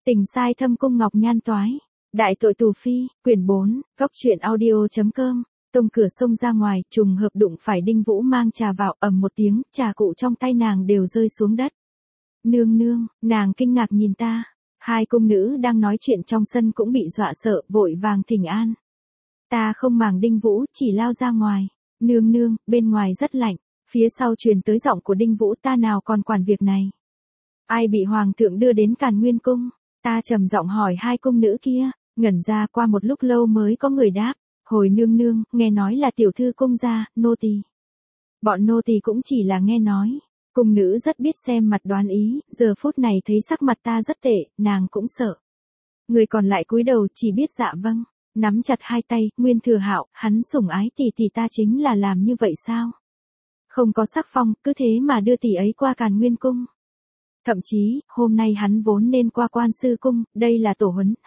Tình sai thâm cung ngọc nhan toái. Đại tội tù phi, quyển 4, góc truyện audio.com. Tung cửa sông ra ngoài, trùng hợp đụng phải Đinh Vũ mang trà vào, ầm một tiếng, trà cụ trong tay nàng đều rơi xuống đất. Nương nương, nàng kinh ngạc nhìn ta. Hai cung nữ đang nói chuyện trong sân cũng bị dọa sợ, vội vàng thỉnh an. Ta không màng Đinh Vũ, chỉ lao ra ngoài. Nương nương, bên ngoài rất lạnh. Phía sau truyền tới giọng của Đinh Vũ, ta nào còn quản việc này. Ai bị hoàng thượng đưa đến Càn Nguyên cung? Ta trầm giọng hỏi hai cung nữ kia, ngẩn ra qua một lúc lâu mới có người đáp. Hồi nương nương, nghe nói là tiểu thư cung gia, nô tỳ. Bọn nô tỳ cũng chỉ là nghe nói. Cung nữ rất biết xem mặt đoán ý, giờ phút này thấy sắc mặt ta rất tệ, nàng cũng sợ. Người còn lại cúi đầu chỉ biết dạ vâng, nắm chặt hai tay, Nguyên Thừa Hạo, hắn sủng ái tỷ ta chính là làm như vậy sao? Không có sắc phong, cứ thế mà đưa tỷ ấy qua Càn Nguyên cung. Thậm chí, hôm nay hắn vốn nên qua Quan Sư cung, đây là tổ huấn,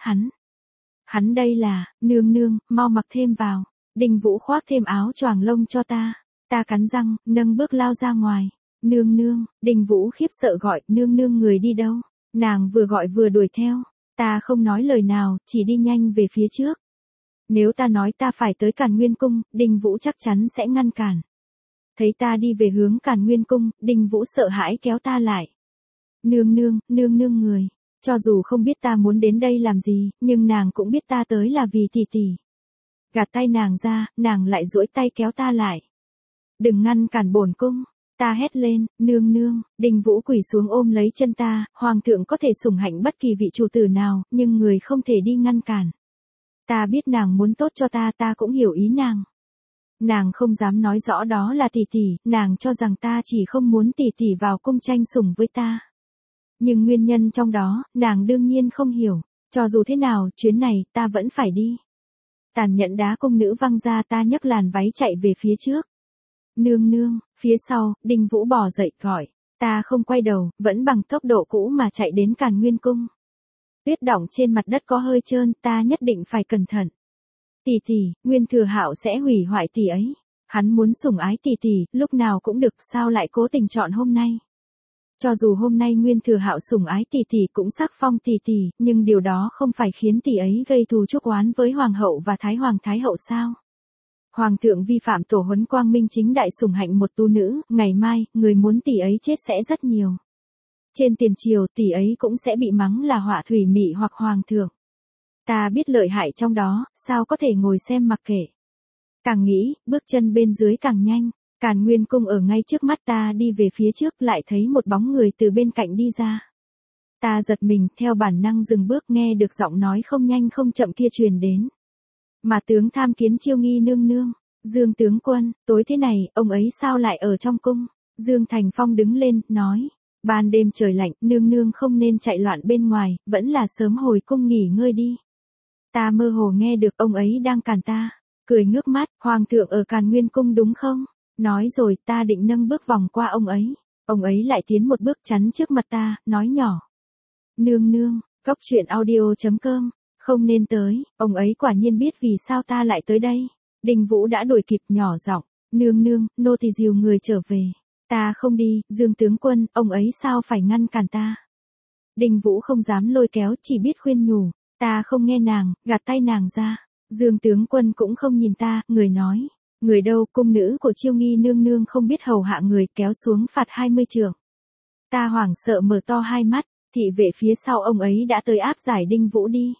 Hắn đây là, nương nương, mau mặc thêm vào. Đinh Vũ khoác thêm áo choàng lông cho ta. Ta cắn răng, nâng bước lao ra ngoài. Nương nương, Đinh Vũ khiếp sợ gọi, nương nương người đi đâu? Nàng vừa gọi vừa đuổi theo. Ta không nói lời nào, chỉ đi nhanh về phía trước. Nếu ta nói ta phải tới Càn Nguyên cung, Đinh Vũ chắc chắn sẽ ngăn cản. Thấy ta đi về hướng Càn Nguyên cung, Đinh Vũ sợ hãi kéo ta lại. Nương nương người. Cho dù không biết ta muốn đến đây làm gì, nhưng nàng cũng biết ta tới là vì tỷ. Gạt tay nàng ra, nàng lại duỗi tay kéo ta lại. Đừng ngăn cản bổn cung. Ta hét lên, nương, Đinh Vũ quỳ xuống ôm lấy chân ta, hoàng thượng có thể sủng hạnh bất kỳ vị chủ tử nào, nhưng người không thể đi ngăn cản. Ta biết nàng muốn tốt cho ta cũng hiểu ý nàng. Nàng không dám nói rõ đó là tỷ, nàng cho rằng ta chỉ không muốn tỷ vào cung tranh sủng với ta. Nhưng nguyên nhân trong đó, nàng đương nhiên không hiểu. Cho dù thế nào, chuyến này, ta vẫn phải đi. Tàn nhẫn đá cung nữ văng ra, ta nhấc làn váy chạy về phía trước. Nương, phía sau, Đinh Vũ bò dậy gọi. Ta không quay đầu, vẫn bằng tốc độ cũ mà chạy đến Càn Nguyên cung. Tuyết đọng trên mặt đất có hơi trơn, ta nhất định phải cẩn thận. Tỷ, Nguyên Thừa Hạo sẽ hủy hoại tỷ ấy. Hắn muốn sủng ái tỷ, lúc nào cũng được, sao lại cố tình chọn hôm nay. Cho dù hôm nay Nguyên Thừa Hạo sủng ái tỷ cũng sắc phong tỷ, nhưng điều đó không phải khiến tỷ ấy gây thù chuốc oán với hoàng hậu và thái hoàng thái hậu sao? Hoàng thượng vi phạm tổ huấn, quang minh chính đại sủng hạnh một tu nữ, ngày mai, người muốn tỷ ấy chết sẽ rất nhiều. Trên tiền triều, tỷ ấy cũng sẽ bị mắng là họa thủy mị hoặc hoàng thượng. Ta biết lợi hại trong đó, sao có thể ngồi xem mặc kệ. Càng nghĩ, bước chân bên dưới càng nhanh. Càn Nguyên cung ở ngay trước mắt ta, đi về phía trước lại thấy một bóng người từ bên cạnh đi ra. Ta giật mình, theo bản năng dừng bước, nghe được giọng nói không nhanh không chậm kia truyền đến. Mà tướng tham kiến Chiêu Nghi nương, Dương tướng quân, tối thế này, ông ấy sao lại ở trong cung? Dương Thành Phong đứng lên, nói. Ban đêm trời lạnh, nương không nên chạy loạn bên ngoài, vẫn là sớm hồi cung nghỉ ngơi đi. Ta mơ hồ nghe được ông ấy đang cản ta. Cười ngước mắt, hoàng thượng ở Càn Nguyên cung đúng không? Nói rồi, ta định nâng bước vòng qua ông ấy. Ông ấy lại tiến một bước chắn trước mặt ta, nói nhỏ. Nương, góc truyện audio.com, không nên tới, ông ấy quả nhiên biết vì sao ta lại tới đây. Đinh Vũ đã đuổi kịp, nhỏ giọng, nương, nô tỳ dìu người trở về. Ta không đi, Dương tướng quân, ông ấy sao phải ngăn cản ta. Đinh Vũ không dám lôi kéo, chỉ biết khuyên nhủ. Ta không nghe nàng, gạt tay nàng ra. Dương tướng quân cũng không nhìn ta, người nói. Người đâu, cung nữ của Chiêu Nghi nương không biết hầu hạ người, kéo xuống phạt 20 trượng. Ta hoảng sợ mở to hai mắt, thị vệ phía sau ông ấy đã tới áp giải Đinh Vũ đi.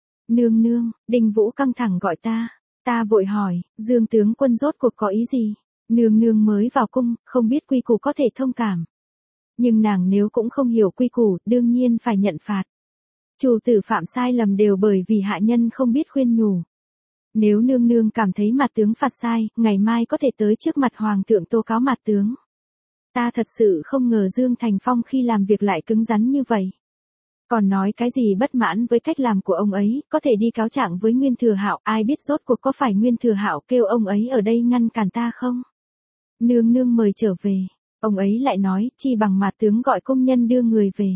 Nương, Đinh Vũ căng thẳng gọi ta. Ta vội hỏi, Dương tướng quân rốt cuộc có ý gì? Nương mới vào cung, không biết quy củ có thể thông cảm. Nhưng nàng nếu cũng không hiểu quy củ, đương nhiên phải nhận phạt. Chủ tử phạm sai lầm đều bởi vì hạ nhân không biết khuyên nhủ. Nếu nương cảm thấy mặt tướng phạt sai, ngày mai có thể tới trước mặt hoàng thượng tố cáo mặt tướng. Ta thật sự không ngờ Dương Thành Phong khi làm việc lại cứng rắn như vậy. Còn nói cái gì bất mãn với cách làm của ông ấy, có thể đi cáo trạng với Nguyên Thừa Hạo, ai biết rốt cuộc có phải Nguyên Thừa Hạo kêu ông ấy ở đây ngăn cản ta không? Nương mời trở về. Ông ấy lại nói, chi bằng mặt tướng gọi công nhân đưa người về.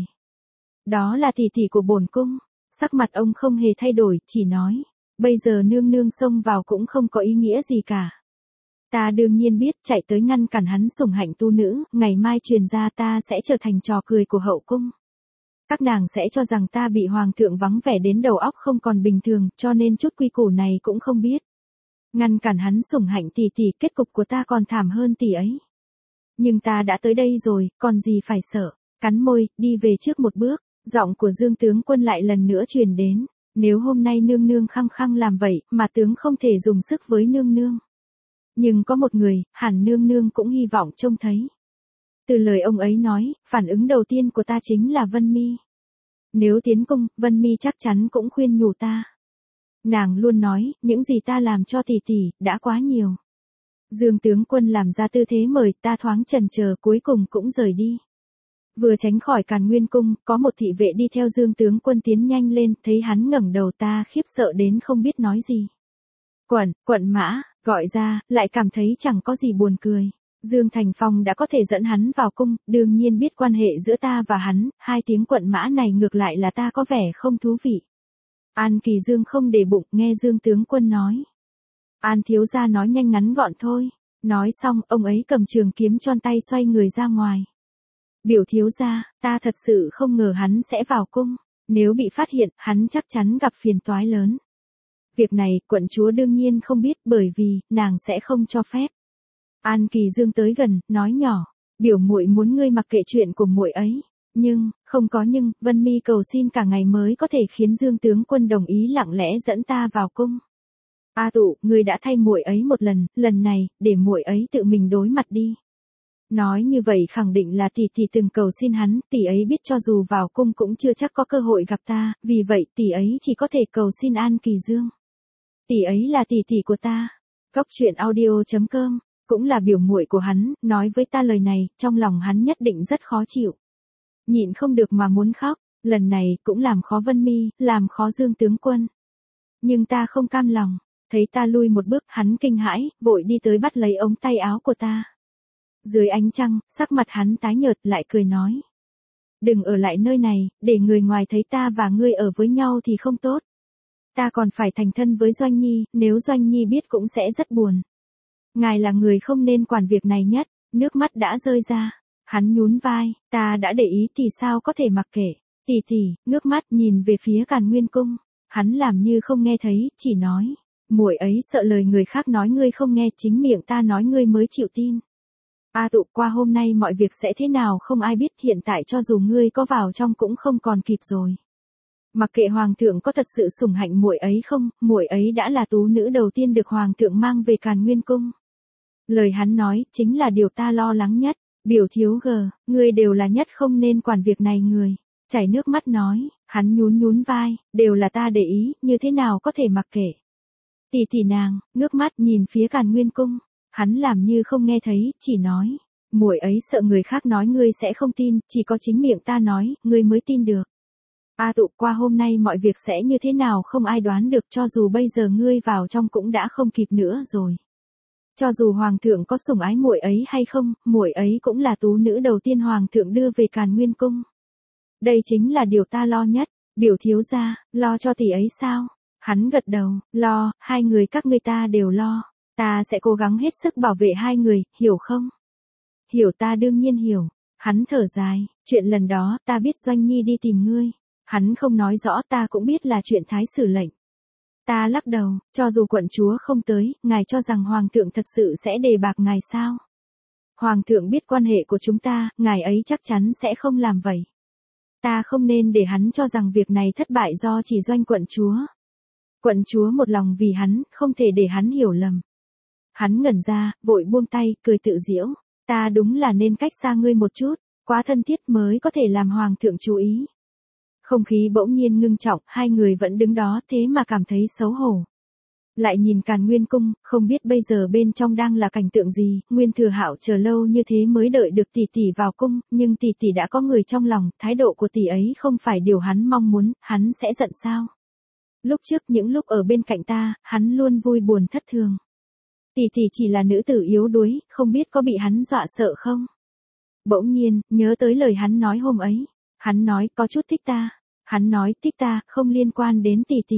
Đó là tỷ của bổn cung. Sắc mặt ông không hề thay đổi, chỉ nói. Bây giờ nương xông vào cũng không có ý nghĩa gì cả. Ta đương nhiên biết, chạy tới ngăn cản hắn sủng hạnh tu nữ, ngày mai truyền ra ta sẽ trở thành trò cười của hậu cung. Các nàng sẽ cho rằng ta bị hoàng thượng vắng vẻ đến đầu óc không còn bình thường, cho nên chút quy củ này cũng không biết. Ngăn cản hắn sủng hạnh tỷ tỷ, kết cục của ta còn thảm hơn tỷ ấy. Nhưng ta đã tới đây rồi, còn gì phải sợ. Cắn môi, đi về trước một bước, giọng của Dương tướng quân lại lần nữa truyền đến. Nếu hôm nay nương nương khăng khăng làm vậy, mà tướng không thể dùng sức với nương nương. Nhưng có một người, hẳn nương nương cũng hy vọng trông thấy. Từ lời ông ấy nói, phản ứng đầu tiên của ta chính là Vân Mi. Nếu tiến cung, Vân Mi chắc chắn cũng khuyên nhủ ta. Nàng luôn nói, những gì ta làm cho tỷ tỷ, đã quá nhiều. Dương tướng quân làm ra tư thế mời, ta thoáng chần chờ, cuối cùng cũng rời đi. Vừa tránh khỏi Càn Nguyên cung, có một thị vệ đi theo Dương tướng quân tiến nhanh lên, thấy hắn ngẩng đầu ta khiếp sợ đến không biết nói gì. Quận mã, gọi ra, lại cảm thấy chẳng có gì buồn cười. Dương Thành Phong đã có thể dẫn hắn vào cung, đương nhiên biết quan hệ giữa ta và hắn, hai tiếng quận mã này ngược lại là ta có vẻ không thú vị. An Kỳ Dương không để bụng, nghe Dương tướng quân nói. An thiếu gia nói nhanh ngắn gọn thôi. Nói xong, ông ấy cầm trường kiếm tròn tay xoay người ra ngoài. Biểu thiếu gia, ta thật sự không ngờ hắn sẽ vào cung. Nếu bị phát hiện, hắn chắc chắn gặp phiền toái lớn. Việc này, quận chúa đương nhiên không biết bởi vì, nàng sẽ không cho phép. An Kỳ Dương tới gần, nói nhỏ. Biểu muội muốn ngươi mặc kệ chuyện của muội ấy. Nhưng, không có nhưng, Vân Mi cầu xin cả ngày mới có thể khiến Dương tướng quân đồng ý lặng lẽ dẫn ta vào cung. A Tụ, ngươi đã thay muội ấy một lần này, để muội ấy tự mình đối mặt đi. Nói như vậy khẳng định là tỷ tỷ từng cầu xin hắn, tỷ ấy biết cho dù vào cung cũng chưa chắc có cơ hội gặp ta, vì vậy tỷ ấy chỉ có thể cầu xin An Kỳ Dương. Tỷ ấy là tỷ tỷ của ta. Góc truyện audio.com, cũng là biểu muội của hắn, nói với ta lời này, trong lòng hắn nhất định rất khó chịu. Nhịn không được mà muốn khóc, lần này cũng làm khó Vân Mi, làm khó Dương tướng quân. Nhưng ta không cam lòng, thấy ta lui một bước, hắn kinh hãi, vội đi tới bắt lấy ống tay áo của ta. Dưới ánh trăng, sắc mặt hắn tái nhợt lại cười nói. Đừng ở lại nơi này, để người ngoài thấy ta và ngươi ở với nhau thì không tốt. Ta còn phải thành thân với Doanh Nhi, nếu Doanh Nhi biết cũng sẽ rất buồn. Ngài là người không nên quản việc này nhất, nước mắt đã rơi ra. Hắn nhún vai, ta đã để ý thì sao có thể mặc kệ. Tỷ, ngước mắt nhìn về phía Càn Nguyên cung. Hắn làm như không nghe thấy, chỉ nói. Muội ấy sợ lời người khác nói ngươi không nghe, chính miệng ta nói ngươi mới chịu tin. A Tụ, qua hôm nay mọi việc sẽ thế nào không ai biết, hiện tại cho dù ngươi có vào trong cũng không còn kịp rồi. Mặc kệ hoàng thượng có thật sự sủng hạnh muội ấy không, muội ấy đã là tú nữ đầu tiên được hoàng thượng mang về Càn Nguyên cung. Lời hắn nói chính là điều ta lo lắng nhất. Biểu thiếu gờ, ngươi đều là nhất không nên quản việc này người. Chảy nước mắt nói, hắn nhún vai, đều là ta để ý, như thế nào có thể mặc kệ. Tỷ nàng, ngước mắt nhìn phía Càn Nguyên cung. Hắn làm như không nghe thấy, chỉ nói. Muội ấy sợ người khác nói ngươi sẽ không tin, chỉ có chính miệng ta nói, ngươi mới tin được. A Tụ, qua hôm nay mọi việc sẽ như thế nào không ai đoán được, cho dù bây giờ ngươi vào trong cũng đã không kịp nữa rồi. Cho dù hoàng thượng có sủng ái muội ấy hay không, muội ấy cũng là tú nữ đầu tiên hoàng thượng đưa về Càn Nguyên cung. Đây chính là điều ta lo nhất. Biểu thiếu gia, lo cho tỷ ấy sao? Hắn gật đầu, lo, hai người các ngươi ta đều lo. Ta sẽ cố gắng hết sức bảo vệ hai người, hiểu không? Hiểu, ta đương nhiên hiểu. Hắn thở dài, chuyện lần đó ta biết Doanh Nhi đi tìm ngươi. Hắn không nói rõ, ta cũng biết là chuyện thái sử lệnh. Ta lắc đầu, cho dù quận chúa không tới, ngài cho rằng hoàng thượng thật sự sẽ đề bạc ngài sao? Hoàng thượng biết quan hệ của chúng ta, ngài ấy chắc chắn sẽ không làm vậy. Ta không nên để hắn cho rằng việc này thất bại do chỉ Doanh quận chúa. Quận chúa một lòng vì hắn, không thể để hắn hiểu lầm. Hắn ngẩn ra, vội buông tay, cười tự giễu. Ta đúng là nên cách xa ngươi một chút, quá thân thiết mới có thể làm hoàng thượng chú ý. Không khí bỗng nhiên ngưng trọng, hai người vẫn đứng đó thế mà cảm thấy xấu hổ. Lại nhìn Càn Nguyên cung, không biết bây giờ bên trong đang là cảnh tượng gì, Nguyên Thừa Hạo chờ lâu như thế mới đợi được tỷ tỷ vào cung, nhưng tỷ tỷ đã có người trong lòng, thái độ của tỷ ấy không phải điều hắn mong muốn, hắn sẽ giận sao? Lúc trước những lúc ở bên cạnh ta, hắn luôn vui buồn thất thường. Tỷ tỷ chỉ là nữ tử yếu đuối, không biết có bị hắn dọa sợ không? Bỗng nhiên, nhớ tới lời hắn nói hôm ấy. Hắn nói, có chút thích ta. Hắn nói, thích ta, không liên quan đến tỷ tỷ.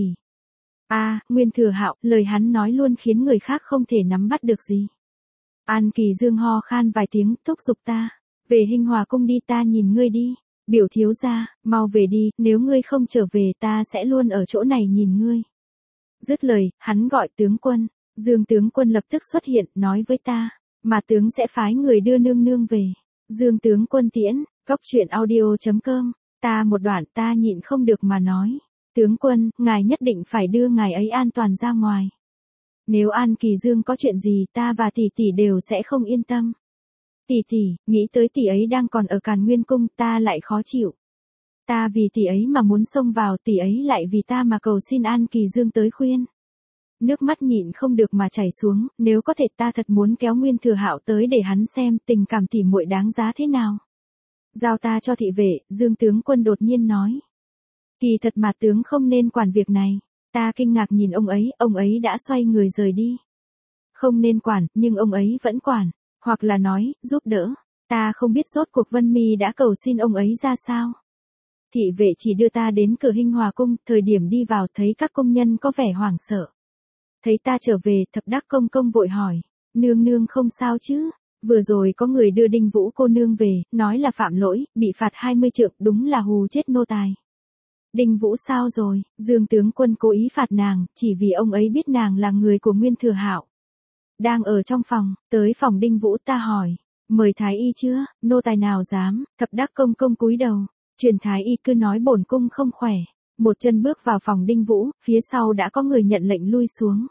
Nguyên Thừa Hạo, lời hắn nói luôn khiến người khác không thể nắm bắt được gì. An Kỳ Dương ho khan vài tiếng, thúc giục ta. Về Hinh Hòa cung đi, ta nhìn ngươi đi. Biểu thiếu gia, mau về đi, nếu ngươi không trở về ta sẽ luôn ở chỗ này nhìn ngươi. Dứt lời, hắn gọi tướng quân. Dương tướng quân lập tức xuất hiện, nói với ta, mà tướng sẽ phái người đưa nương nương về. Dương tướng quân tiễn, cốc truyện audio.com, ta một đoạn ta nhịn không được mà nói. Tướng quân, ngài nhất định phải đưa ngài ấy an toàn ra ngoài. Nếu An Kỳ Dương có chuyện gì ta và tỷ tỷ đều sẽ không yên tâm. Tỷ tỷ, nghĩ tới tỷ ấy đang còn ở Càn Nguyên Cung ta lại khó chịu. Ta vì tỷ ấy mà muốn xông vào, tỷ ấy lại vì ta mà cầu xin An Kỳ Dương tới khuyên. Nước mắt nhịn không được mà chảy xuống, nếu có thể ta thật muốn kéo Nguyên Thừa Hạo tới để hắn xem tình cảm tỉ muội đáng giá thế nào. Giao ta cho thị vệ, Dương tướng quân đột nhiên nói. Kỳ thật mà tướng không nên quản việc này. Ta kinh ngạc nhìn ông ấy đã xoay người rời đi. Không nên quản, nhưng ông ấy vẫn quản, hoặc là nói, giúp đỡ. Ta không biết rốt cuộc Vân Mi đã cầu xin ông ấy ra sao. Thị vệ chỉ đưa ta đến cửa Hinh Hòa Cung, thời điểm đi vào thấy các công nhân có vẻ hoảng sợ. Thấy ta trở về, Thập Đắc Công công vội hỏi, nương nương không sao chứ? Vừa rồi có người đưa Đinh Vũ cô nương về, nói là phạm lỗi, bị phạt 20 trượng, đúng là hù chết nô tài. Đinh Vũ sao rồi? Dương tướng quân cố ý phạt nàng, chỉ vì ông ấy biết nàng là người của Nguyên Thừa Hạo. Đang ở trong phòng, tới phòng Đinh Vũ ta hỏi, mời thái y chưa? Nô tài nào dám? Thập Đắc Công công cúi đầu, truyền thái y cứ nói bổn cung không khỏe. Một chân bước vào phòng Đinh Vũ, phía sau đã có người nhận lệnh lui xuống.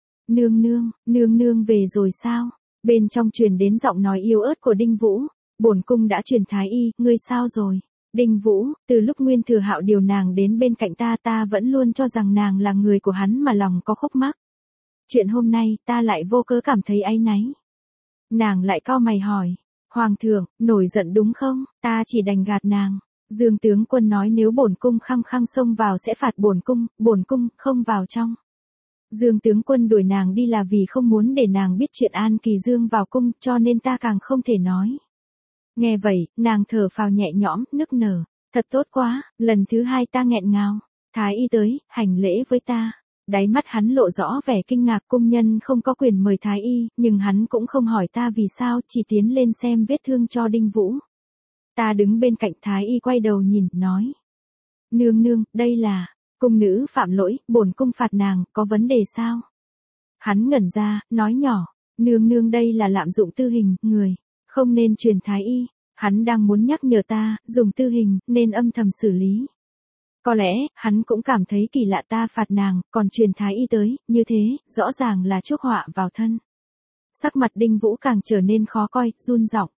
Nương nương về rồi sao? Bên trong truyền đến giọng nói yếu ớt của Đinh Vũ, bổn cung đã truyền thái y, ngươi sao rồi? Đinh Vũ, từ lúc Nguyên Thừa Hạo điều nàng đến bên cạnh ta vẫn luôn cho rằng nàng là người của hắn mà lòng có khúc mắc. Chuyện hôm nay ta lại vô cớ cảm thấy áy náy. Nàng lại cau mày hỏi, Hoàng thượng, nổi giận đúng không? Ta chỉ đành gạt nàng. Dương tướng quân nói nếu bổn cung khăng khăng xông vào sẽ phạt bổn cung không vào trong. Dương tướng quân đuổi nàng đi là vì không muốn để nàng biết chuyện An Kỳ Dương vào cung, cho nên ta càng không thể nói. Nghe vậy, nàng thở phào nhẹ nhõm, nức nở. Thật tốt quá, lần thứ hai ta nghẹn ngào. Thái y tới, hành lễ với ta. Đáy mắt hắn lộ rõ vẻ kinh ngạc, cung nhân không có quyền mời thái y, nhưng hắn cũng không hỏi ta vì sao, chỉ tiến lên xem vết thương cho Đinh Vũ. Ta đứng bên cạnh thái y quay đầu nhìn, nói. Nương, đây là, cung nữ phạm lỗi, bổn cung phạt nàng, có vấn đề sao? Hắn ngẩn ra, nói nhỏ, nương đây là lạm dụng tư hình, người, không nên truyền thái y. Hắn đang muốn nhắc nhở ta, dùng tư hình, nên âm thầm xử lý. Có lẽ, hắn cũng cảm thấy kỳ lạ ta phạt nàng, còn truyền thái y tới, như thế, rõ ràng là chuốc họa vào thân. Sắc mặt Đinh Vũ càng trở nên khó coi, run giọng.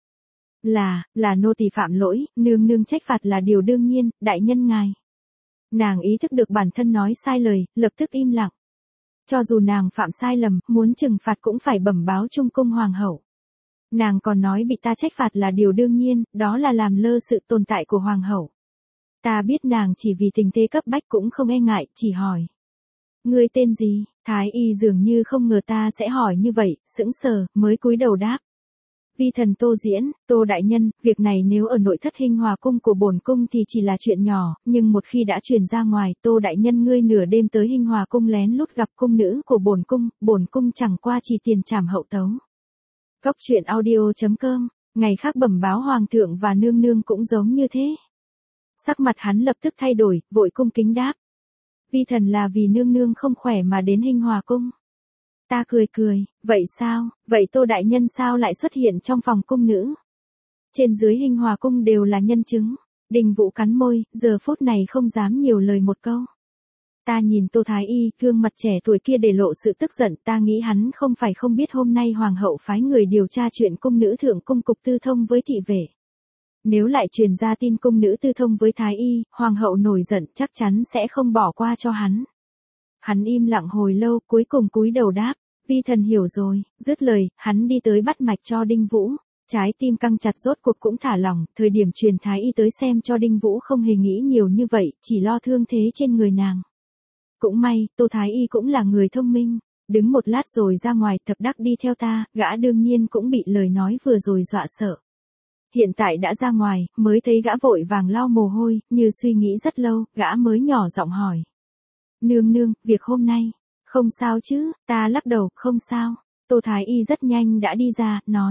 Là nô tỳ phạm lỗi, nương trách phạt là điều đương nhiên, đại nhân ngài. Nàng ý thức được bản thân nói sai lời, lập tức im lặng. Cho dù nàng phạm sai lầm, muốn trừng phạt cũng phải bẩm báo Trung cung hoàng hậu. Nàng còn nói bị ta trách phạt là điều đương nhiên, đó là làm lơ sự tồn tại của hoàng hậu. Ta biết nàng chỉ vì tình thế cấp bách cũng không e ngại, chỉ hỏi. Ngươi tên gì? Thái y dường như không ngờ ta sẽ hỏi như vậy, sững sờ, mới cúi đầu đáp. Vi thần Tô Diễn, Tô đại nhân, việc này nếu ở nội thất Hinh Hòa cung của bổn cung thì chỉ là chuyện nhỏ, nhưng một khi đã truyền ra ngoài, Tô đại nhân ngươi nửa đêm tới Hinh Hòa cung lén lút gặp cung nữ của bổn cung chẳng qua chỉ tiền trảm hậu tấu. Cốc truyện audio.com, ngày khác bẩm báo hoàng thượng và nương cũng giống như thế. Sắc mặt hắn lập tức thay đổi, vội cung kính đáp. Vi thần là vì nương không khỏe mà đến Hinh Hòa cung. Ta cười, vậy sao, vậy Tô đại nhân sao lại xuất hiện trong phòng cung nữ? Trên dưới Hinh Hòa cung đều là nhân chứng. Đinh Vũ cắn môi, giờ phút này không dám nhiều lời một câu. Ta nhìn Tô thái y, gương mặt trẻ tuổi kia để lộ sự tức giận, ta nghĩ hắn không phải không biết hôm nay hoàng hậu phái người điều tra chuyện cung nữ thượng cung cục tư thông với thị vệ. Nếu lại truyền ra tin cung nữ tư thông với thái y, hoàng hậu nổi giận chắc chắn sẽ không bỏ qua cho hắn. Hắn im lặng hồi lâu, cuối cùng cúi đầu đáp, vi thần hiểu rồi, dứt lời, hắn đi tới bắt mạch cho Đinh Vũ. Trái tim căng chặt rốt cuộc cũng thả lỏng, thời điểm truyền thái y tới xem cho Đinh Vũ không hề nghĩ nhiều như vậy, chỉ lo thương thế trên người nàng. Cũng may, Tô thái y cũng là người thông minh, đứng một lát rồi ra ngoài, Thập Đắc đi theo ta, gã đương nhiên cũng bị lời nói vừa rồi dọa sợ. Hiện tại đã ra ngoài, mới thấy gã vội vàng lau mồ hôi, như suy nghĩ rất lâu, gã mới nhỏ giọng hỏi. Nương, việc hôm nay, không sao chứ? Ta lắc đầu, không sao. Tô thái y rất nhanh đã đi ra, nói.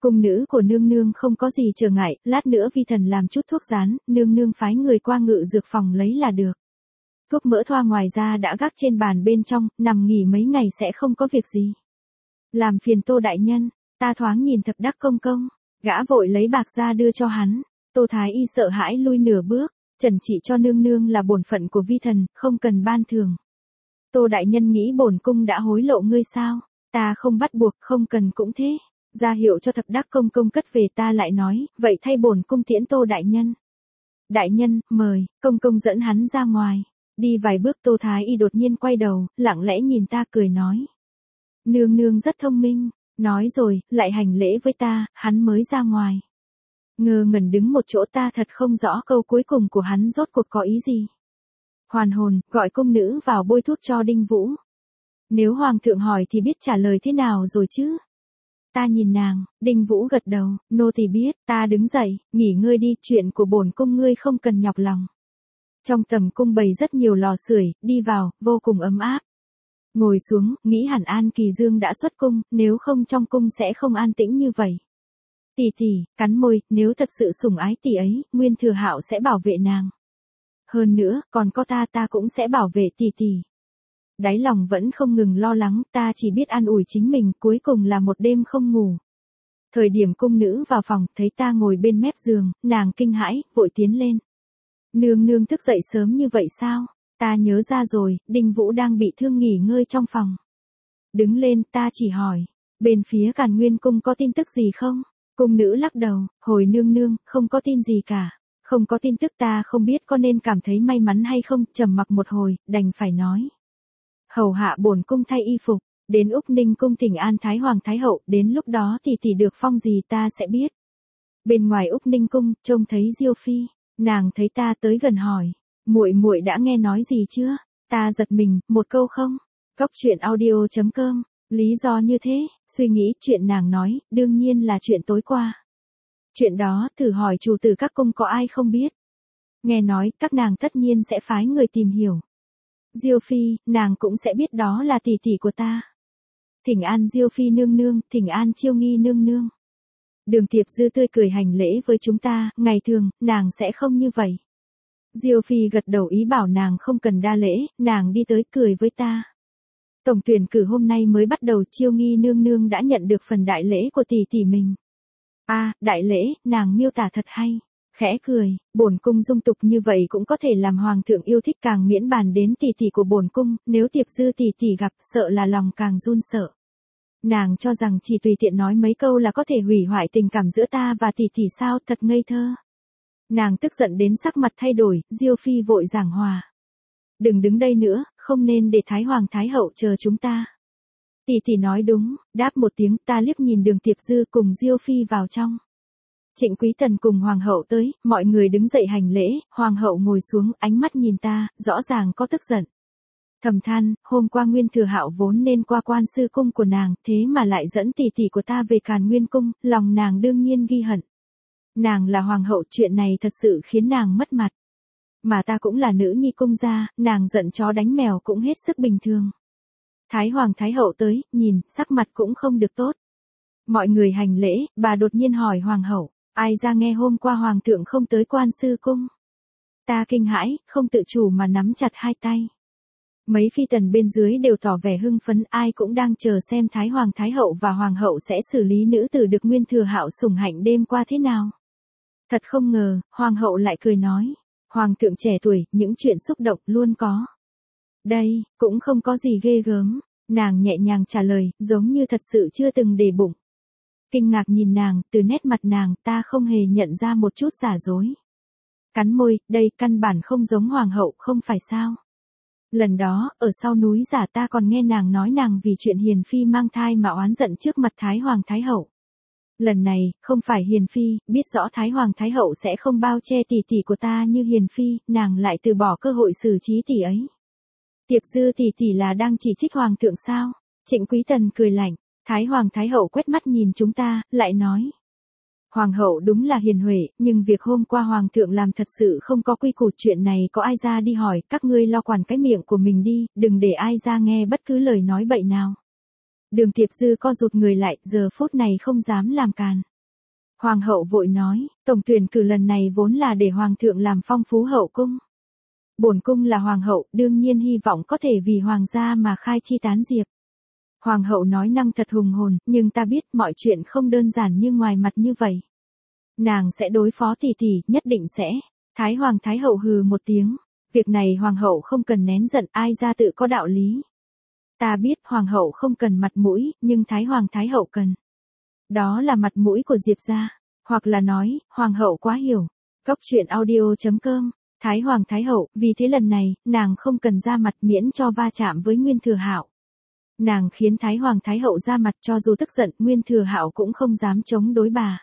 Cung nữ của nương nương không có gì trở ngại, lát nữa vi thần làm chút thuốc rán, nương nương phái người qua ngự dược phòng lấy là được. Thuốc mỡ thoa ngoài ra đã gác trên bàn bên trong, nằm nghỉ mấy ngày sẽ không có việc gì. Làm phiền Tô đại nhân, ta thoáng nhìn Thập Đắc công công, gã vội lấy bạc ra đưa cho hắn. Tô Thái Y sợ hãi lui nửa bước, trần trị cho nương nương là bổn phận của vi thần, không cần ban thưởng. Tô đại nhân nghĩ bổn cung đã hối lộ ngươi sao? Ta không bắt buộc, không cần cũng thế. Ra hiệu cho Thập Đắc công công cất về, ta lại nói, vậy thay bổn cung tiễn Tô đại nhân. Đại nhân, mời, công công dẫn hắn ra ngoài. Đi vài bước Tô Thái Y đột nhiên quay đầu, lặng lẽ nhìn ta cười nói. Nương nương rất thông minh, nói rồi, lại hành lễ với ta, hắn mới ra ngoài. Ngơ ngẩn đứng một chỗ, ta thật không rõ câu cuối cùng của hắn rốt cuộc có ý gì. Hoàn hồn, gọi cung nữ vào bôi thuốc cho Đinh Vũ. Nếu hoàng thượng hỏi thì biết trả lời thế nào rồi chứ? Ta nhìn nàng, Đinh Vũ gật đầu, nô tỳ biết, ta đứng dậy, nghỉ ngơi đi, chuyện của bổn cung ngươi không cần nhọc lòng. Trong tầm cung bày rất nhiều lò sưởi, đi vào, vô cùng ấm áp. Ngồi xuống, nghĩ hẳn An Kỳ Dương đã xuất cung, nếu không trong cung sẽ không an tĩnh như vậy. Tỷ tỷ, cắn môi, nếu thật sự sủng ái tỷ ấy, Nguyên Thừa Hạo sẽ bảo vệ nàng. Hơn nữa, còn có ta cũng sẽ bảo vệ tỷ tỷ. Đáy lòng vẫn không ngừng lo lắng, ta chỉ biết an ủi chính mình, cuối cùng là một đêm không ngủ. Thời điểm cung nữ vào phòng, thấy ta ngồi bên mép giường, nàng kinh hãi, vội tiến lên. Nương nương thức dậy sớm như vậy sao? Ta nhớ ra rồi, Đinh Vũ đang bị thương nghỉ ngơi trong phòng. Đứng lên, ta chỉ hỏi, bên phía Càn Nguyên cung có tin tức gì không? Cung nữ lắc đầu, hồi nương nương, không có tin gì cả. Không có tin tức, ta không biết có nên cảm thấy may mắn hay không, trầm mặc một hồi, đành phải nói. Hầu hạ bổn cung thay y phục, đến Úc Ninh cung thỉnh an Thái Hoàng Thái Hậu, đến lúc đó thì được phong gì ta sẽ biết. Bên ngoài Úc Ninh cung, trông thấy Diêu Phi, nàng thấy ta tới gần hỏi, muội muội đã nghe nói gì chưa? Ta giật mình, một câu không. Cóc truyện audio.com, lý do như thế, suy nghĩ chuyện nàng nói, đương nhiên là chuyện tối qua. Chuyện đó, thử hỏi chủ tử các cung có ai không biết. Nghe nói, các nàng tất nhiên sẽ phái người tìm hiểu. Diêu Phi, nàng cũng sẽ biết đó là tỷ tỷ của ta. Thỉnh an Diêu Phi nương nương, thỉnh an Chiêu Nghi nương nương. Đường Tiệp Dư tươi cười hành lễ với chúng ta, ngày thường, nàng sẽ không như vậy. Diêu Phi gật đầu ý bảo nàng không cần đa lễ, nàng đi tới cười với ta. Tổng tuyển cử hôm nay mới bắt đầu, Chiêu Nghi nương nương đã nhận được phần đại lễ của tỷ tỷ mình. Đại lễ, nàng miêu tả thật hay. Khẽ cười, bổn cung dung tục như vậy cũng có thể làm hoàng thượng yêu thích, càng miễn bàn đến tỷ tỷ của bổn cung, nếu Tiệp Dư tỷ tỷ gặp, sợ là lòng càng run sợ. Nàng cho rằng chỉ tùy tiện nói mấy câu là có thể hủy hoại tình cảm giữa ta và tỷ tỷ sao, thật ngây thơ. Nàng tức giận đến sắc mặt thay đổi, Diêu Phi vội giảng hòa. Đừng đứng đây nữa, không nên để Thái Hoàng Thái Hậu chờ chúng ta. Tỷ tỷ nói đúng, đáp một tiếng, ta liếc nhìn Đường Tiệp Dư cùng Diêu Phi vào trong. Trịnh Quý Tần cùng Hoàng hậu tới, mọi người đứng dậy hành lễ, Hoàng hậu ngồi xuống, ánh mắt nhìn ta, rõ ràng có tức giận. Thầm than, hôm qua Nguyên Thừa Hạo vốn nên qua Quan Sư cung của nàng, thế mà lại dẫn tỷ tỷ của ta về Càn Nguyên cung, lòng nàng đương nhiên ghi hận. Nàng là hoàng hậu, chuyện này thật sự khiến nàng mất mặt. Mà ta cũng là nữ nhi cung gia, nàng giận chó đánh mèo cũng hết sức bình thường. Thái Hoàng Thái Hậu tới, nhìn, sắc mặt cũng không được tốt. Mọi người hành lễ, bà đột nhiên hỏi Hoàng hậu, ai ra nghe hôm qua Hoàng thượng không tới Quan Sư cung? Ta kinh hãi, không tự chủ mà nắm chặt hai tay. Mấy phi tần bên dưới đều tỏ vẻ hưng phấn, ai cũng đang chờ xem Thái Hoàng Thái Hậu và Hoàng hậu sẽ xử lý nữ tử được Nguyên Thừa Hạo sủng hạnh đêm qua thế nào. Thật không ngờ, Hoàng hậu lại cười nói, Hoàng thượng trẻ tuổi, những chuyện xúc động luôn có. Đây, cũng không có gì ghê gớm, nàng nhẹ nhàng trả lời, giống như thật sự chưa từng để bụng. Kinh ngạc nhìn nàng, từ nét mặt nàng, ta không hề nhận ra một chút giả dối. Cắn môi, đây căn bản không giống Hoàng hậu, không phải sao. Lần đó, ở sau núi Giả ta còn nghe nàng nói nàng vì chuyện Hiền Phi mang thai mà oán giận trước mặt Thái Hoàng Thái Hậu. Lần này, không phải Hiền Phi, biết rõ Thái Hoàng Thái Hậu sẽ không bao che tỷ tỷ của ta như Hiền Phi, nàng lại từ bỏ cơ hội xử trí tỷ ấy. Tiệp Dư tỷ tỷ là đang chỉ trích Hoàng thượng sao? Trịnh Quý Tần cười lạnh, Thái Hoàng Thái Hậu quét mắt nhìn chúng ta, lại nói. Hoàng hậu đúng là hiền huệ, nhưng việc hôm qua Hoàng thượng làm thật sự không có quy củ, chuyện này có ai ra đi hỏi, các ngươi lo quản cái miệng của mình đi, đừng để ai ra nghe bất cứ lời nói bậy nào. Đường Tiệp Dư co rụt người lại, giờ phút này không dám làm càn. Hoàng hậu vội nói, tổng tuyển cử lần này vốn là để hoàng thượng làm phong phú hậu cung. Bổn cung là hoàng hậu, đương nhiên hy vọng có thể vì hoàng gia mà khai chi tán diệp. Hoàng hậu nói năng thật hùng hồn, nhưng ta biết mọi chuyện không đơn giản như ngoài mặt như vậy. Nàng sẽ đối phó tỷ tỷ, nhất định sẽ. Thái hoàng thái hậu hừ một tiếng. Việc này hoàng hậu không cần nén giận, ai ra tự có đạo lý. Ta biết hoàng hậu không cần mặt mũi, nhưng thái hoàng thái hậu cần. Đó là mặt mũi của Diệp gia. Hoặc là nói, hoàng hậu quá hiểu. Góc truyện audio.com. Thái hoàng thái hậu, vì thế lần này, nàng không cần ra mặt miễn cho va chạm với Nguyên Thừa Hạo. Nàng khiến Thái hoàng thái hậu ra mặt, cho dù tức giận, Nguyên Thừa Hạo cũng không dám chống đối bà.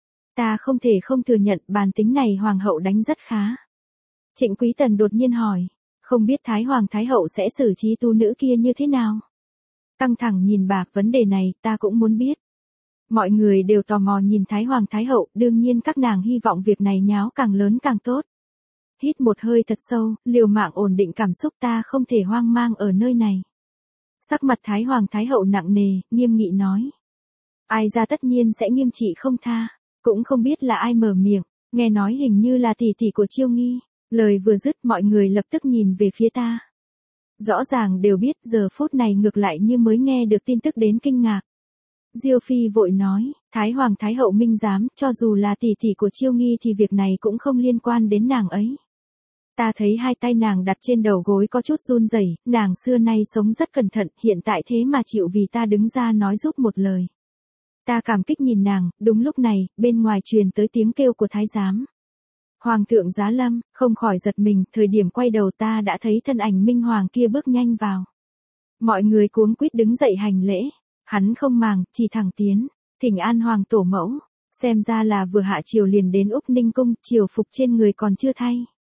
Ta không thể không thừa nhận, bản tính này hoàng hậu đánh rất khá. Trịnh Quý Tần đột nhiên hỏi, không biết Thái hoàng thái hậu sẽ xử trí tu nữ kia như thế nào? Căng thẳng nhìn bà, vấn đề này ta cũng muốn biết. Mọi người đều tò mò nhìn Thái hoàng thái hậu, đương nhiên các nàng hy vọng việc này nháo càng lớn càng tốt. Hít một hơi thật sâu, liều mạng ổn định cảm xúc, ta không thể hoang mang ở nơi này. Sắc mặt Thái hoàng thái hậu nặng nề, nghiêm nghị nói. Ai ra tất nhiên sẽ nghiêm trị không tha, cũng không biết là ai mở miệng, nghe nói hình như là tỷ tỷ của Chiêu Nghi. Lời vừa dứt mọi người lập tức nhìn về phía ta. Rõ ràng đều biết giờ phút này ngược lại như mới nghe được tin tức đến kinh ngạc. Diêu Phi vội nói, Thái hoàng thái hậu minh giám, cho dù là tỷ tỷ của Chiêu Nghi thì việc này cũng không liên quan đến nàng ấy. Ta thấy hai tay nàng đặt trên đầu gối có chút run rẩy, nàng xưa nay sống rất cẩn thận, hiện tại thế mà chịu vì ta đứng ra nói giúp một lời. Ta cảm kích nhìn nàng, đúng lúc này, bên ngoài truyền tới tiếng kêu của thái giám. Hoàng thượng Giá Lâm, không khỏi giật mình, thời điểm quay đầu ta đã thấy thân ảnh minh hoàng kia bước nhanh vào. Mọi người cuống quýt đứng dậy hành lễ, hắn không màng, chỉ thẳng tiến, thỉnh an hoàng tổ mẫu, xem ra là vừa hạ triều liền đến Úc Ninh cung, triều phục trên người còn chưa thay.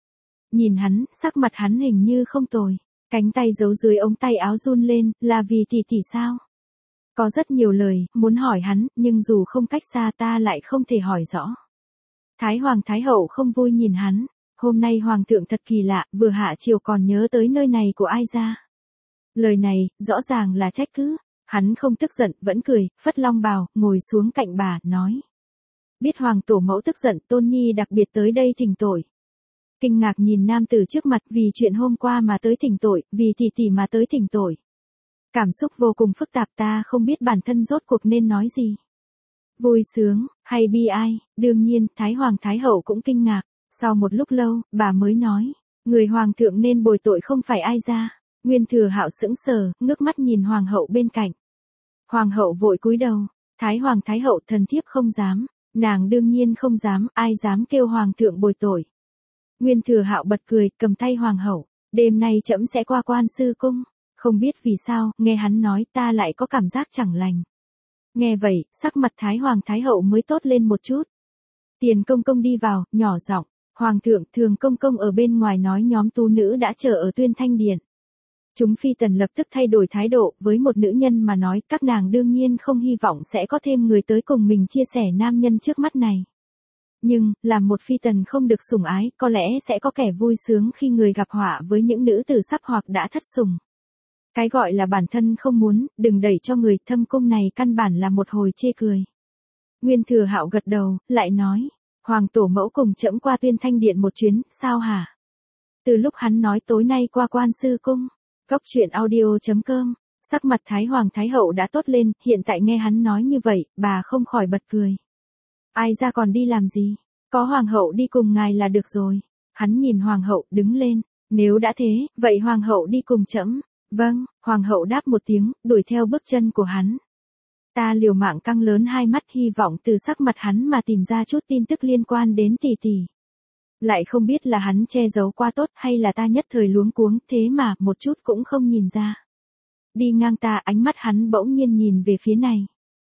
Nhìn hắn, sắc mặt hắn hình như không tồi, cánh tay giấu dưới ống tay áo run lên, là vì tỷ tỷ sao? Có rất nhiều lời, muốn hỏi hắn, nhưng dù không cách xa ta lại không thể hỏi rõ. Thái hoàng thái hậu không vui nhìn hắn, hôm nay hoàng thượng thật kỳ lạ, vừa hạ triều còn nhớ tới nơi này của ai ra. Lời này, rõ ràng là trách cứ, hắn không tức giận, vẫn cười, phất long bào, ngồi xuống cạnh bà, nói. Biết hoàng tổ mẫu tức giận, Tôn Nhi đặc biệt tới đây thỉnh tội. Kinh ngạc nhìn nam tử trước mặt, vì chuyện hôm qua mà tới thỉnh tội, vì tỷ tỷ mà tới thỉnh tội. Cảm xúc vô cùng phức tạp, ta không biết bản thân rốt cuộc nên nói gì. Vui sướng, hay bi ai, đương nhiên, Thái hoàng thái hậu cũng kinh ngạc. Sau một lúc lâu, bà mới nói, người hoàng thượng nên bồi tội không phải ai ra. Nguyên Thừa Hạo sững sờ, ngước mắt nhìn hoàng hậu bên cạnh. Hoàng hậu vội cúi đầu, Thái hoàng thái hậu, thần thiếp không dám, nàng đương nhiên không dám, ai dám kêu hoàng thượng bồi tội. Nguyên Thừa Hạo bật cười, cầm tay hoàng hậu, đêm nay trẫm sẽ qua Quan Sư cung. Không biết vì sao, nghe hắn nói ta lại có cảm giác chẳng lành. Nghe vậy, sắc mặt Thái hoàng thái hậu mới tốt lên một chút. Tiền công công đi vào, nhỏ giọng, hoàng thượng, Thường công công ở bên ngoài nói nhóm tu nữ đã chờ ở Tuyên Thanh Điện. Chúng phi tần lập tức thay đổi thái độ, với một nữ nhân mà nói, các nàng đương nhiên không hy vọng sẽ có thêm người tới cùng mình chia sẻ nam nhân trước mắt này. Nhưng, làm một phi tần không được sủng ái, có lẽ sẽ có kẻ vui sướng khi người gặp họa với những nữ tử sắp hoặc đã thất sủng. Cái gọi là bản thân không muốn, đừng đẩy cho người, thâm cung này căn bản là một hồi chê cười. Nguyên Thừa Hạo gật đầu, lại nói, hoàng tổ mẫu cùng trẫm qua Tuyên Thanh Điện một chuyến, sao hả? Từ lúc hắn nói tối nay qua Quan Sư cung, góc truyện audio.com, sắc mặt Thái hoàng thái hậu đã tốt lên, hiện tại nghe hắn nói như vậy, bà không khỏi bật cười. Ai ra còn đi làm gì? Có hoàng hậu đi cùng ngài là được rồi. Hắn nhìn hoàng hậu, đứng lên, nếu đã thế, vậy hoàng hậu đi cùng trẫm. Vâng, hoàng hậu đáp một tiếng, đuổi theo bước chân của hắn. Ta liều mạng căng lớn hai mắt, hy vọng từ sắc mặt hắn mà tìm ra chút tin tức liên quan đến tỷ tỷ. Lại không biết là hắn che giấu qua tốt hay là ta nhất thời luống cuống, thế mà một chút cũng không nhìn ra. Đi ngang ta, ánh mắt hắn bỗng nhiên nhìn về phía này.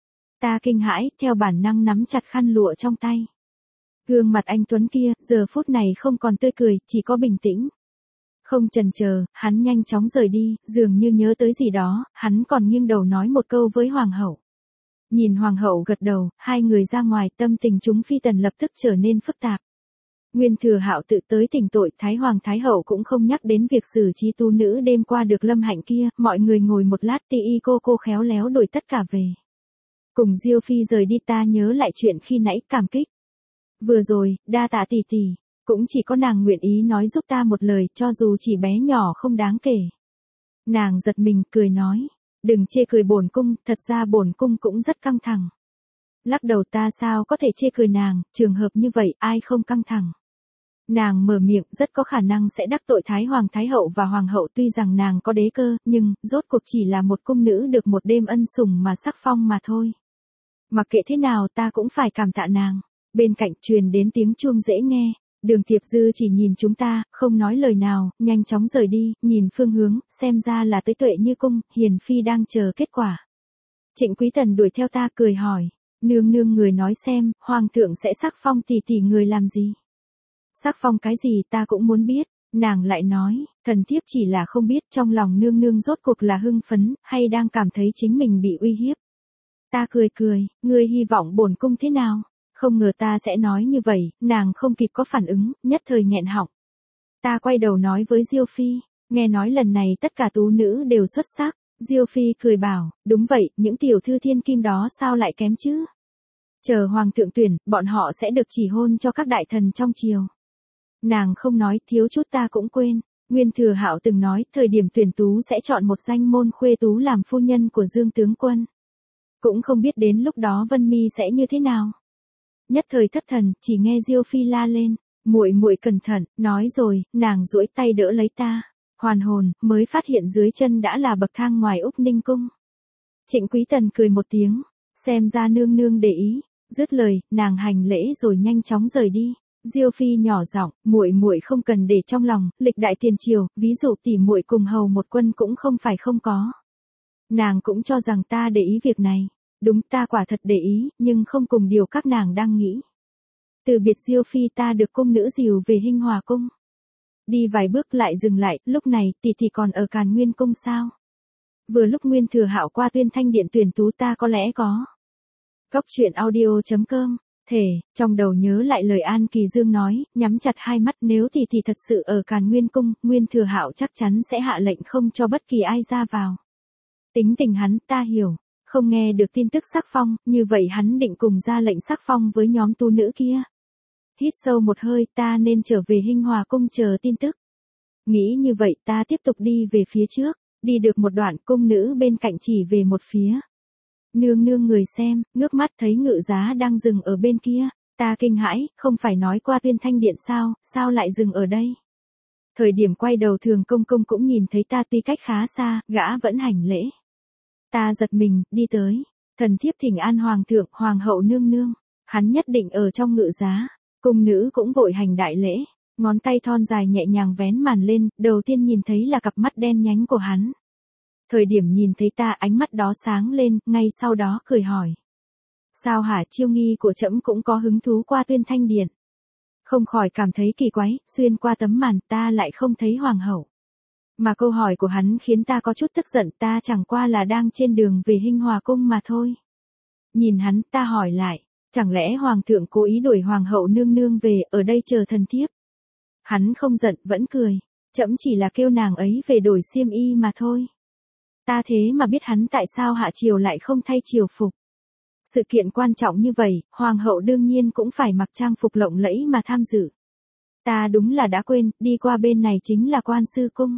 Ta kinh hãi, theo bản năng nắm chặt khăn lụa trong tay. Gương mặt anh tuấn kia, giờ phút này không còn tươi cười, chỉ có bình tĩnh. Không chần chờ, hắn nhanh chóng rời đi, dường như nhớ tới gì đó, hắn còn nghiêng đầu nói một câu với hoàng hậu. Nhìn hoàng hậu gật đầu, hai người ra ngoài, tâm tình chúng phi tần lập tức trở nên phức tạp. Nguyên Thừa Hạo tự tới thỉnh tội, Thái hoàng thái hậu cũng không nhắc đến việc xử trí tu nữ đêm qua được lâm hạnh kia, mọi người ngồi một lát, Ti Y cô khéo léo đổi tất cả về. Cùng Diêu Phi rời đi ta nhớ lại chuyện khi nãy cảm kích. Vừa rồi, đa tạ tỷ tỷ, cũng chỉ có nàng nguyện ý nói giúp ta một lời cho dù chỉ bé nhỏ không đáng kể. Nàng giật mình cười nói, đừng chê cười bổn cung, thật ra bổn cung cũng rất căng thẳng. Lắc đầu ta sao có thể chê cười nàng, trường hợp như vậy ai không căng thẳng. Nàng mở miệng rất có khả năng sẽ đắc tội Thái Hoàng Thái Hậu và Hoàng hậu tuy rằng nàng có đế cơ, nhưng, rốt cuộc chỉ là một cung nữ được một đêm ân sủng mà sắc phong mà thôi. Mặc kệ thế nào ta cũng phải cảm tạ nàng. Bên cạnh truyền đến tiếng chuông dễ nghe, Đường Tiệp Dư chỉ nhìn chúng ta, không nói lời nào, nhanh chóng rời đi, nhìn phương hướng, xem ra là tới Tuệ Như cung, Hiền Phi đang chờ kết quả. Trịnh Quý Tần đuổi theo ta cười hỏi, nương nương người nói xem, Hoàng thượng sẽ sắc phong tỷ tỷ người làm gì? Sắc phong cái gì ta cũng muốn biết, nàng lại nói, thần thiếp chỉ là không biết trong lòng nương nương rốt cuộc là hưng phấn, hay đang cảm thấy chính mình bị uy hiếp. Ta cười cười, ngươi hy vọng bổn cung thế nào? Không ngờ ta sẽ nói như vậy, nàng không kịp có phản ứng, nhất thời nghẹn họng. Ta quay đầu nói với Diêu Phi, nghe nói lần này tất cả tú nữ đều xuất sắc. Diêu Phi cười bảo, đúng vậy, những tiểu thư thiên kim đó sao lại kém chứ? Chờ hoàng thượng tuyển, bọn họ sẽ được chỉ hôn cho các đại thần trong triều. Nàng không nói, thiếu chút ta cũng quên. Nguyên Thừa Hạo từng nói, thời điểm tuyển tú sẽ chọn một danh môn khuê tú làm phu nhân của Dương tướng quân. Cũng không biết đến lúc đó Vân Mi sẽ như thế nào. Nhất thời thất thần, chỉ nghe Diêu Phi la lên, muội muội cẩn thận, nói rồi, nàng duỗi tay đỡ lấy ta. Hoàn hồn, mới phát hiện dưới chân đã là bậc thang ngoài Úc Ninh cung. Trịnh Quý Tần cười một tiếng, xem ra nương nương để ý, dứt lời, nàng hành lễ rồi nhanh chóng rời đi. Diêu Phi nhỏ giọng, muội muội không cần để trong lòng, lịch đại tiền triều, ví dụ tỷ muội cùng hầu một quân cũng không phải không có. Nàng cũng cho rằng ta để ý việc này. Đúng ta quả thật để ý, nhưng không cùng điều các nàng đang nghĩ. Từ biệt Diêu Phi ta được cung nữ dìu về Hinh Hòa cung. Đi vài bước lại dừng lại, lúc này tỷ tỷ còn ở Càn Nguyên cung sao? Vừa lúc Nguyên Thừa Hạo qua Tuyên Thanh điện tuyển tú ta có lẽ có. Cốc truyện audio.com, thể, trong đầu nhớ lại lời An Kỳ Dương nói, nhắm chặt hai mắt nếu tỷ tỷ thật sự ở Càn Nguyên cung, Nguyên Thừa Hạo chắc chắn sẽ hạ lệnh không cho bất kỳ ai ra vào. Tính tình hắn ta hiểu. Không nghe được tin tức sắc phong, như vậy hắn định cùng ra lệnh sắc phong với nhóm tu nữ kia. Hít sâu một hơi, ta nên trở về Hinh Hòa cung chờ tin tức. Nghĩ như vậy ta tiếp tục đi về phía trước, đi được một đoạn cung nữ bên cạnh chỉ về một phía. Nương nương người xem, ngước mắt thấy ngự giá đang dừng ở bên kia, ta kinh hãi, không phải nói qua Tuyên Thanh điện sao lại dừng ở đây. Thời điểm quay đầu Thường Công Công cũng nhìn thấy ta tuy cách khá xa, gã vẫn hành lễ. Ta giật mình, đi tới. Thần thiếp thỉnh an hoàng thượng, hoàng hậu nương nương. Hắn nhất định ở trong ngự giá. Cung nữ cũng vội hành đại lễ. Ngón tay thon dài nhẹ nhàng vén màn lên, đầu tiên nhìn thấy là cặp mắt đen nhánh của hắn. Thời điểm nhìn thấy ta ánh mắt đó sáng lên, ngay sau đó cười hỏi. Sao hả chiêu nghi của trẫm cũng có hứng thú qua Tuyên Thanh điện. Không khỏi cảm thấy kỳ quái, xuyên qua tấm màn ta lại không thấy hoàng hậu. Mà câu hỏi của hắn khiến ta có chút tức giận, ta chẳng qua là đang trên đường về Hinh Hòa cung mà thôi. Nhìn hắn, ta hỏi lại, chẳng lẽ hoàng thượng cố ý đuổi hoàng hậu nương nương về, ở đây chờ thần thiếp? Hắn không giận, vẫn cười, trẫm chỉ là kêu nàng ấy về đổi xiêm y mà thôi. Ta thế mà biết hắn tại sao hạ triều lại không thay triều phục. Sự kiện quan trọng như vậy, hoàng hậu đương nhiên cũng phải mặc trang phục lộng lẫy mà tham dự. Ta đúng là đã quên, đi qua bên này chính là Quan Sư cung.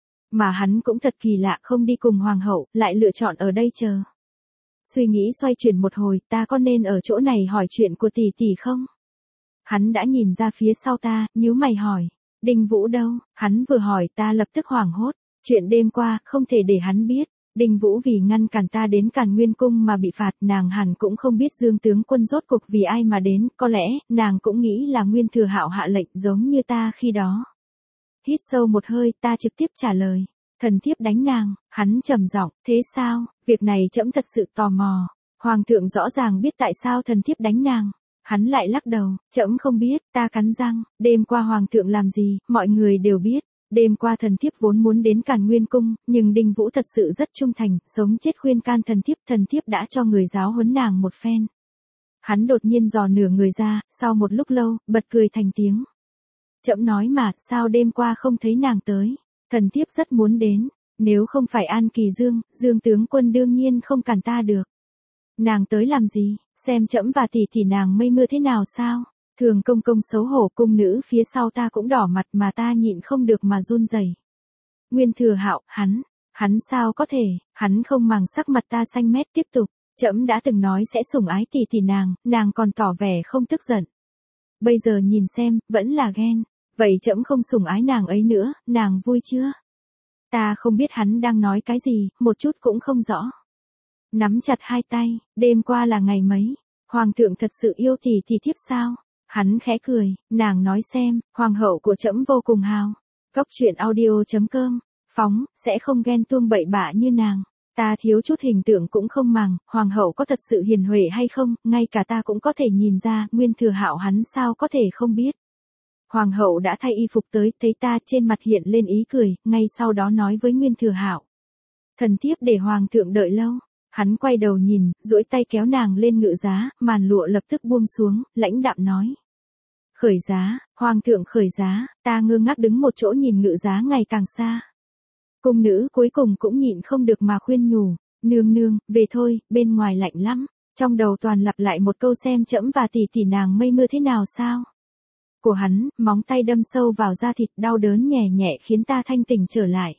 Mà hắn cũng thật kỳ lạ, không đi cùng hoàng hậu, lại lựa chọn ở đây chờ. Suy nghĩ xoay chuyển một hồi, ta có nên ở chỗ này hỏi chuyện của tỷ tỷ không? Hắn đã nhìn ra phía sau ta, nhíu mày hỏi, Đinh Vũ đâu? Hắn vừa hỏi ta lập tức hoảng hốt, chuyện đêm qua, không thể để hắn biết. Đinh Vũ vì ngăn cản ta đến Càn Nguyên cung mà bị phạt, nàng hẳn cũng không biết Dương tướng quân rốt cuộc vì ai mà đến, có lẽ, nàng cũng nghĩ là Nguyên Thừa Hạo hạ lệnh giống như ta khi đó. Hít sâu một hơi, ta trực tiếp trả lời. Thần thiếp đánh nàng, hắn trầm giọng, thế sao, việc này trẫm thật sự tò mò. Hoàng thượng rõ ràng biết tại sao thần thiếp đánh nàng. Hắn lại lắc đầu, trẫm không biết, ta cắn răng, đêm qua hoàng thượng làm gì, mọi người đều biết. Đêm qua thần thiếp vốn muốn đến Càn Nguyên cung, nhưng Đinh Vũ thật sự rất trung thành, sống chết khuyên can thần thiếp đã cho người giáo huấn nàng một phen. Hắn đột nhiên dò nửa người ra, sau một lúc lâu, bật cười thành tiếng. Trẫm nói mà, sao đêm qua không thấy nàng tới? Thần thiếp rất muốn đến, nếu không phải An Kỳ Dương, Dương tướng quân đương nhiên không cản ta được. Nàng tới làm gì, xem trẫm và tỷ nàng mây mưa thế nào sao? Thường công công xấu hổ, cung nữ phía sau ta cũng đỏ mặt mà ta nhịn không được mà run rẩy. Nguyên Thừa Hạo, hắn sao có thể, hắn không màng sắc mặt ta xanh mét tiếp tục, trẫm đã từng nói sẽ sủng ái tỷ nàng còn tỏ vẻ không tức giận. Bây giờ nhìn xem, vẫn là ghen, vậy trẫm không sủng ái nàng ấy nữa, nàng vui chưa? Ta không biết hắn đang nói cái gì, một chút cũng không rõ. Nắm chặt hai tay, đêm qua là ngày mấy, hoàng thượng thật sự yêu tỷ thiếp sao? Hắn khẽ cười, nàng nói xem, hoàng hậu của trẫm vô cùng hào. Cốc truyện audio.com, phóng, sẽ không ghen tuông bậy bạ như nàng. Ta thiếu chút hình tượng cũng không màng, hoàng hậu có thật sự hiền huệ hay không, ngay cả ta cũng có thể nhìn ra, Nguyên Thừa Hạo hắn sao có thể không biết. Hoàng hậu đã thay y phục tới, thấy ta trên mặt hiện lên ý cười, ngay sau đó nói với Nguyên Thừa Hạo. Thần thiếp để hoàng thượng đợi lâu. Hắn quay đầu nhìn, duỗi tay kéo nàng lên ngự giá, màn lụa lập tức buông xuống, lãnh đạm nói. Khởi giá, hoàng thượng khởi giá, ta ngơ ngác đứng một chỗ nhìn ngự giá ngày càng xa. Cung nữ cuối cùng cũng nhịn không được mà khuyên nhủ, nương, về thôi, bên ngoài lạnh lắm. Trong đầu toàn lặp lại một câu xem trẫm và tỷ nàng mây mưa thế nào sao. Của hắn, móng tay đâm sâu vào da thịt đau đớn nhẹ nhẹ khiến ta thanh tỉnh trở lại.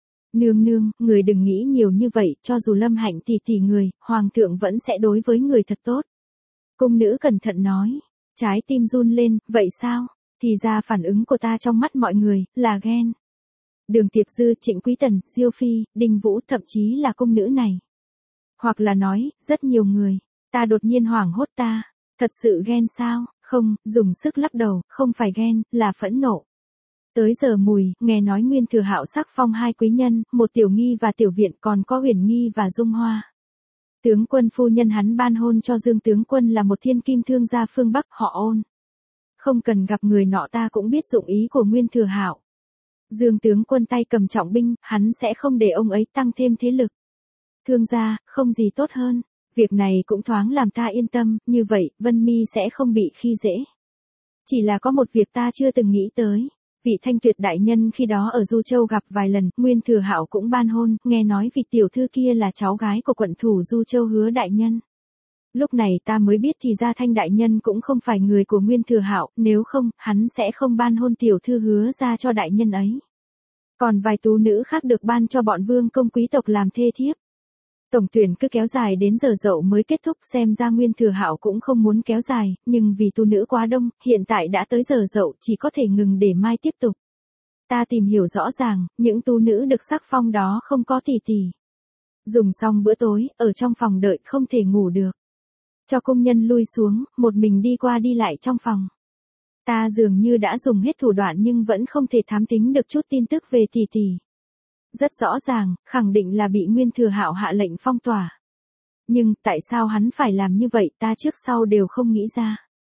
Nương, người đừng nghĩ nhiều như vậy, cho dù Lâm Hạnh tỷ người, hoàng thượng vẫn sẽ đối với người thật tốt. Cung nữ cẩn thận nói, trái tim run lên, vậy sao? Thì ra phản ứng của ta trong mắt mọi người, là ghen. Đường Tiệp Dư, Trịnh Quý Tần, Diêu Phi, Đinh Vũ, thậm chí là cung nữ này. Hoặc là nói, rất nhiều người, ta đột nhiên hoảng hốt ta, thật sự ghen sao? Không, dùng sức lắc đầu, không phải ghen, là phẫn nộ. Tới giờ mùi, nghe nói Nguyên Thừa Hạo sắc phong hai quý nhân, một Tiểu Nghi và Tiểu Viện, còn có Huyền Nghi và Dung Hoa. Tướng quân phu nhân hắn ban hôn cho Dương tướng quân là một thiên kim thương gia phương Bắc, họ Ôn. Không cần gặp người nọ ta cũng biết dụng ý của Nguyên Thừa Hạo. Dương tướng quân tay cầm trọng binh, hắn sẽ không để ông ấy tăng thêm thế lực. Thương gia, không gì tốt hơn. Việc này cũng thoáng làm ta yên tâm, như vậy, Vân Mi sẽ không bị khi dễ. Chỉ là có một việc ta chưa từng nghĩ tới. Vị Thanh Tuyệt đại nhân khi đó ở Du Châu gặp vài lần, Nguyên Thừa Hạo cũng ban hôn, nghe nói vị tiểu thư kia là cháu gái của quận thủ Du Châu Hứa đại nhân. Lúc này ta mới biết thì ra Thanh đại nhân cũng không phải người của Nguyên Thừa Hạo, nếu không, hắn sẽ không ban hôn tiểu thư Hứa ra cho đại nhân ấy. Còn vài tú nữ khác được ban cho bọn vương công quý tộc làm thê thiếp. Tổng tuyển cứ kéo dài đến giờ dậu mới kết thúc, xem ra Nguyên Thừa Hạo cũng không muốn kéo dài, nhưng vì tu nữ quá đông, hiện tại đã tới giờ dậu chỉ có thể ngừng để mai tiếp tục. Ta tìm hiểu rõ ràng, những tu nữ được sắc phong đó không có tỷ. Dùng xong bữa tối, ở trong phòng đợi không thể ngủ được. Cho công nhân lui xuống, một mình đi qua đi lại trong phòng. Ta dường như đã dùng hết thủ đoạn nhưng vẫn không thể thám tính được chút tin tức về tỷ. Rất rõ ràng, khẳng định là bị Nguyên Thừa Hạo hạ lệnh phong tỏa. Nhưng, tại sao hắn phải làm như vậy ta trước sau đều không nghĩ ra.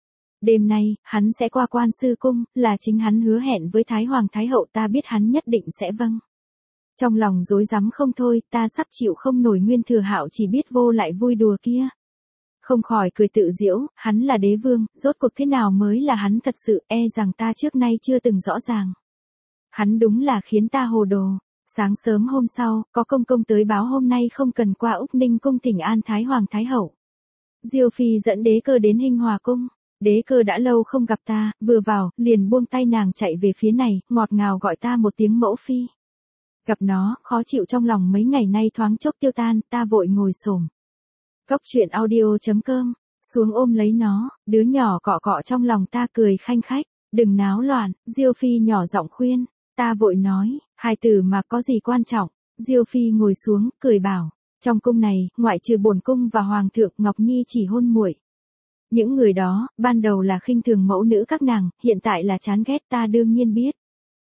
Đêm nay, hắn sẽ qua Quan Sư Cung, là chính hắn hứa hẹn với Thái Hoàng Thái Hậu, ta biết hắn nhất định sẽ vâng. Trong lòng rối rắm không thôi, ta sắp chịu không nổi Nguyên Thừa Hạo chỉ biết vô lại vui đùa kia. Không khỏi cười tự giễu, hắn là đế vương, rốt cuộc thế nào mới là hắn thật sự, e rằng ta trước nay chưa từng rõ ràng. Hắn đúng là khiến ta hồ đồ. Sáng sớm hôm sau, có công công tới báo hôm nay không cần qua Úc Ninh cung thỉnh an Thái Hoàng Thái Hậu. Diêu Phi dẫn đế cơ đến Hinh Hòa cung. Đế cơ đã lâu không gặp ta, vừa vào, liền buông tay nàng chạy về phía này, ngọt ngào gọi ta một tiếng mẫu phi. Gặp nó, khó chịu trong lòng mấy ngày nay thoáng chốc tiêu tan, ta vội ngồi xổm. Cốc truyện audio.com, xuống ôm lấy nó, đứa nhỏ cọ cọ trong lòng ta cười khanh khách, đừng náo loạn, Diêu Phi nhỏ giọng khuyên. Ta vội nói, hài tử mà có gì quan trọng. Diêu Phi ngồi xuống, cười bảo, trong cung này, ngoại trừ bổn cung và hoàng thượng, Ngọc Nhi chỉ hôn muội. Những người đó, ban đầu là khinh thường mẫu nữ các nàng, hiện tại là chán ghét, ta đương nhiên biết.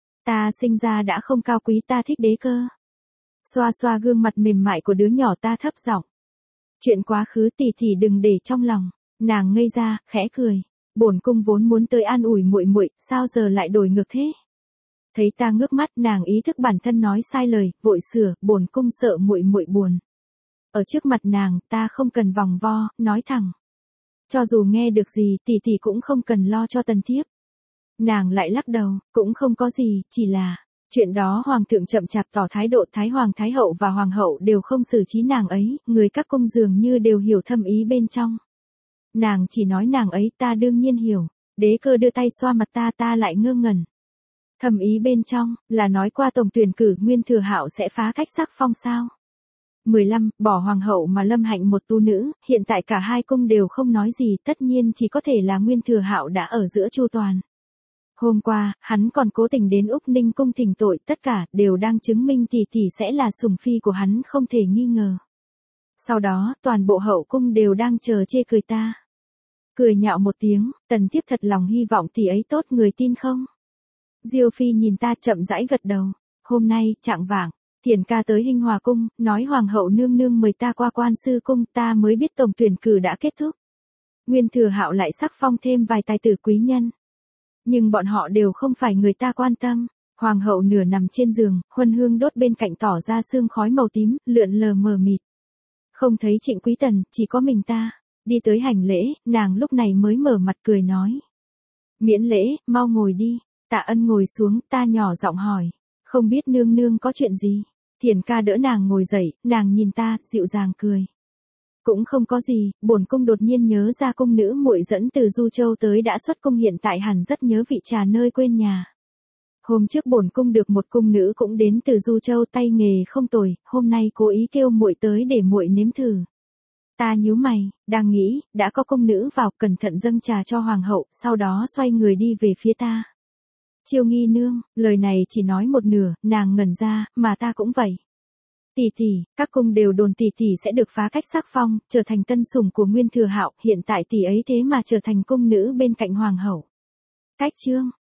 Ta sinh ra đã không cao quý, ta thích đế cơ. Xoa xoa gương mặt mềm mại của đứa nhỏ ta thấp giọng. Chuyện quá khứ tỷ đừng để trong lòng. Nàng ngây ra, khẽ cười. Bổn cung vốn muốn tới an ủi muội, sao giờ lại đổi ngược thế? Thấy ta ngước mắt, nàng ý thức bản thân nói sai lời, vội sửa, bổn cung sợ muội buồn. Ở trước mặt nàng, ta không cần vòng vo, nói thẳng. Cho dù nghe được gì, tỷ cũng không cần lo cho tần thiếp. Nàng lại lắc đầu, cũng không có gì, chỉ là, Chuyện đó hoàng thượng chậm chạp tỏ thái độ, thái hoàng thái hậu và hoàng hậu đều không xử trí nàng ấy, người các cung dường như đều hiểu thâm ý bên trong. Nàng chỉ nói nàng ấy ta đương nhiên hiểu, đế cơ đưa tay xoa mặt ta lại ngơ ngẩn. Thâm ý bên trong, là nói qua tổng tuyển cử Nguyên Thừa Hạo sẽ phá cách sắc phong sao. 15. Bỏ hoàng hậu mà lâm hạnh một tu nữ, hiện tại cả hai cung đều không nói gì, tất nhiên chỉ có thể là Nguyên Thừa Hạo đã ở giữa chu toàn. Hôm qua, hắn còn cố tình đến Úc Ninh cung thỉnh tội, tất cả đều đang chứng minh tỷ tỷ sẽ là sủng phi của hắn không thể nghi ngờ. Sau đó, toàn bộ hậu cung đều đang chờ chê cười ta. Cười nhạo một tiếng, Tần Thiếp thật lòng hy vọng tỷ ấy tốt, người tin không? Diêu Phi nhìn ta chậm rãi gật đầu. Hôm nay, chạng vạng, Thiền ca tới Hinh Hòa cung, nói hoàng hậu nương nương mời ta qua Quan Sư cung, ta mới biết tổng tuyển cử đã kết thúc. Nguyên Thừa Hạo lại sắc phong thêm vài tài tử quý nhân. Nhưng bọn họ đều không phải người ta quan tâm. Hoàng hậu nửa nằm trên giường, huân hương đốt bên cạnh tỏ ra sương khói màu tím, lượn lờ mờ mịt. Không thấy Trịnh Quý Tần, chỉ có mình ta. Đi tới hành lễ, nàng lúc này mới mở mặt cười nói. Miễn lễ, mau ngồi đi. Tạ Ân ngồi xuống, ta nhỏ giọng hỏi. Không biết nương nương có chuyện gì? Thiền ca đỡ nàng ngồi dậy, nàng nhìn ta, dịu dàng cười. Cũng không có gì, bổn cung đột nhiên nhớ ra cung nữ muội dẫn từ Du Châu tới đã xuất cung, hiện tại hẳn rất nhớ vị trà nơi quên nhà. Hôm trước bổn cung được một cung nữ cũng đến từ Du Châu, tay nghề không tồi, hôm nay cố ý kêu muội tới để muội nếm thử. Ta nhíu mày, đang nghĩ, đã có cung nữ vào, cẩn thận dâng trà cho hoàng hậu, sau đó xoay người đi về phía ta. Chiêu Nghi nương, lời này chỉ nói một nửa, nàng ngẩn ra, mà ta cũng vậy. Tỷ tỷ, các cung đều đồn tỷ tỷ sẽ được phá cách sắc phong, trở thành tân sủng của Nguyên Thừa Hạo, hiện tại tỷ ấy thế mà trở thành cung nữ bên cạnh hoàng hậu. Cách chương